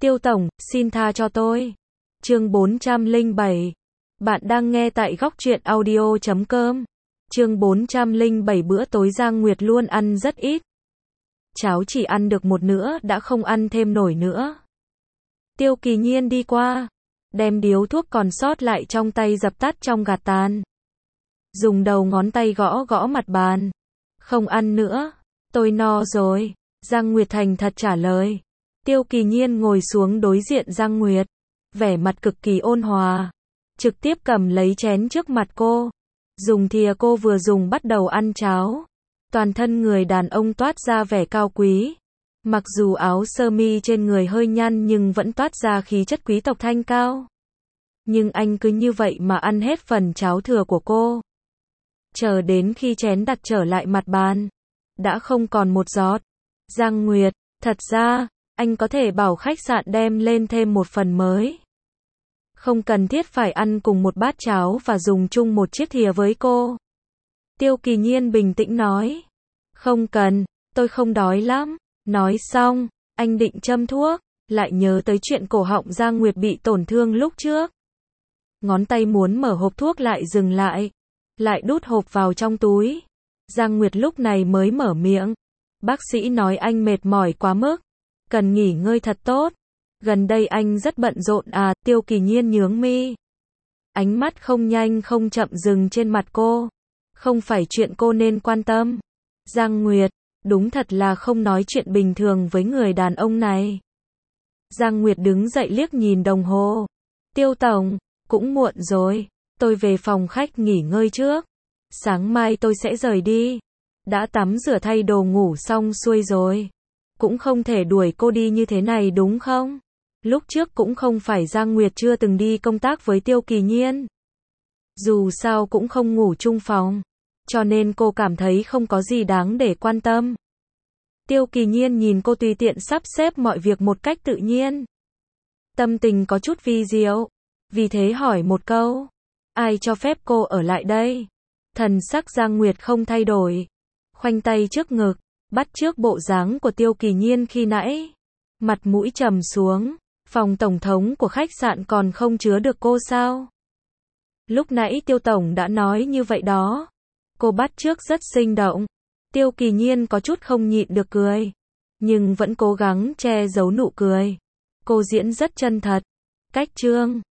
Tiêu tổng, xin tha cho tôi. Chương 407. Bạn đang nghe tại góc truyện audio.com. Chương 407. Bữa tối Giang Nguyệt luôn ăn rất ít. Cháo chỉ ăn được một nửa đã không ăn thêm nổi nữa. Tiêu Kỳ Nhiên đi qua, đem điếu thuốc còn sót lại trong tay dập tắt trong gạt tàn. Dùng đầu ngón tay gõ gõ mặt bàn. Không ăn nữa, tôi no rồi. Giang Nguyệt thành thật trả lời. Tiêu Kỳ Nhiên ngồi xuống đối diện Giang Nguyệt, vẻ mặt cực kỳ ôn hòa, trực tiếp cầm lấy chén trước mặt cô, dùng thìa cô vừa dùng bắt đầu ăn cháo. Toàn thân người đàn ông toát ra vẻ cao quý, mặc dù áo sơ mi trên người hơi nhăn nhưng vẫn toát ra khí chất quý tộc thanh cao. Nhưng anh cứ như vậy mà ăn hết phần cháo thừa của cô. Chờ đến khi chén đặt trở lại mặt bàn, đã không còn một giọt. Giang Nguyệt, thật ra, anh có thể bảo khách sạn đem lên thêm một phần mới. Không cần thiết phải ăn cùng một bát cháo và dùng chung một chiếc thìa với cô. Tiêu Kỳ Nhiên bình tĩnh nói. Không cần, tôi không đói lắm. Nói xong, anh định châm thuốc, lại nhớ tới chuyện cổ họng Giang Nguyệt bị tổn thương lúc trước. Ngón tay muốn mở hộp thuốc lại dừng lại đút hộp vào trong túi. Giang Nguyệt lúc này mới mở miệng. Bác sĩ nói anh mệt mỏi quá mức, cần nghỉ ngơi thật tốt. Gần đây anh rất bận rộn à? Tiêu Kỳ Nhiên nhướng mi. Ánh mắt không nhanh không chậm dừng trên mặt cô. Không phải chuyện cô nên quan tâm. Giang Nguyệt, đúng thật là không nói chuyện bình thường với người đàn ông này. Giang Nguyệt đứng dậy liếc nhìn đồng hồ. Tiêu tổng, cũng muộn rồi, tôi về phòng khách nghỉ ngơi trước. Sáng mai tôi sẽ rời đi. Đã tắm rửa thay đồ ngủ xong xuôi rồi. Cũng không thể đuổi cô đi như thế này đúng không? Lúc trước cũng không phải Giang Nguyệt chưa từng đi công tác với Tiêu Kỳ Nhiên. Dù sao cũng không ngủ chung phòng, cho nên cô cảm thấy không có gì đáng để quan tâm. Tiêu Kỳ Nhiên nhìn cô tùy tiện sắp xếp mọi việc một cách tự nhiên. Tâm tình có chút vi diệu, vì thế hỏi một câu. Ai cho phép cô ở lại đây? Thần sắc Giang Nguyệt không thay đổi. Khoanh tay trước ngực, bắt chước bộ dáng của Tiêu Kỳ Nhiên khi nãy. Mặt mũi trầm xuống, phòng tổng thống của khách sạn còn không chứa được cô sao? Lúc nãy Tiêu tổng đã nói như vậy đó. Cô bắt chước rất sinh động. Tiêu Kỳ Nhiên có chút không nhịn được cười, nhưng vẫn cố gắng che giấu nụ cười. Cô diễn rất chân thật. Cách chương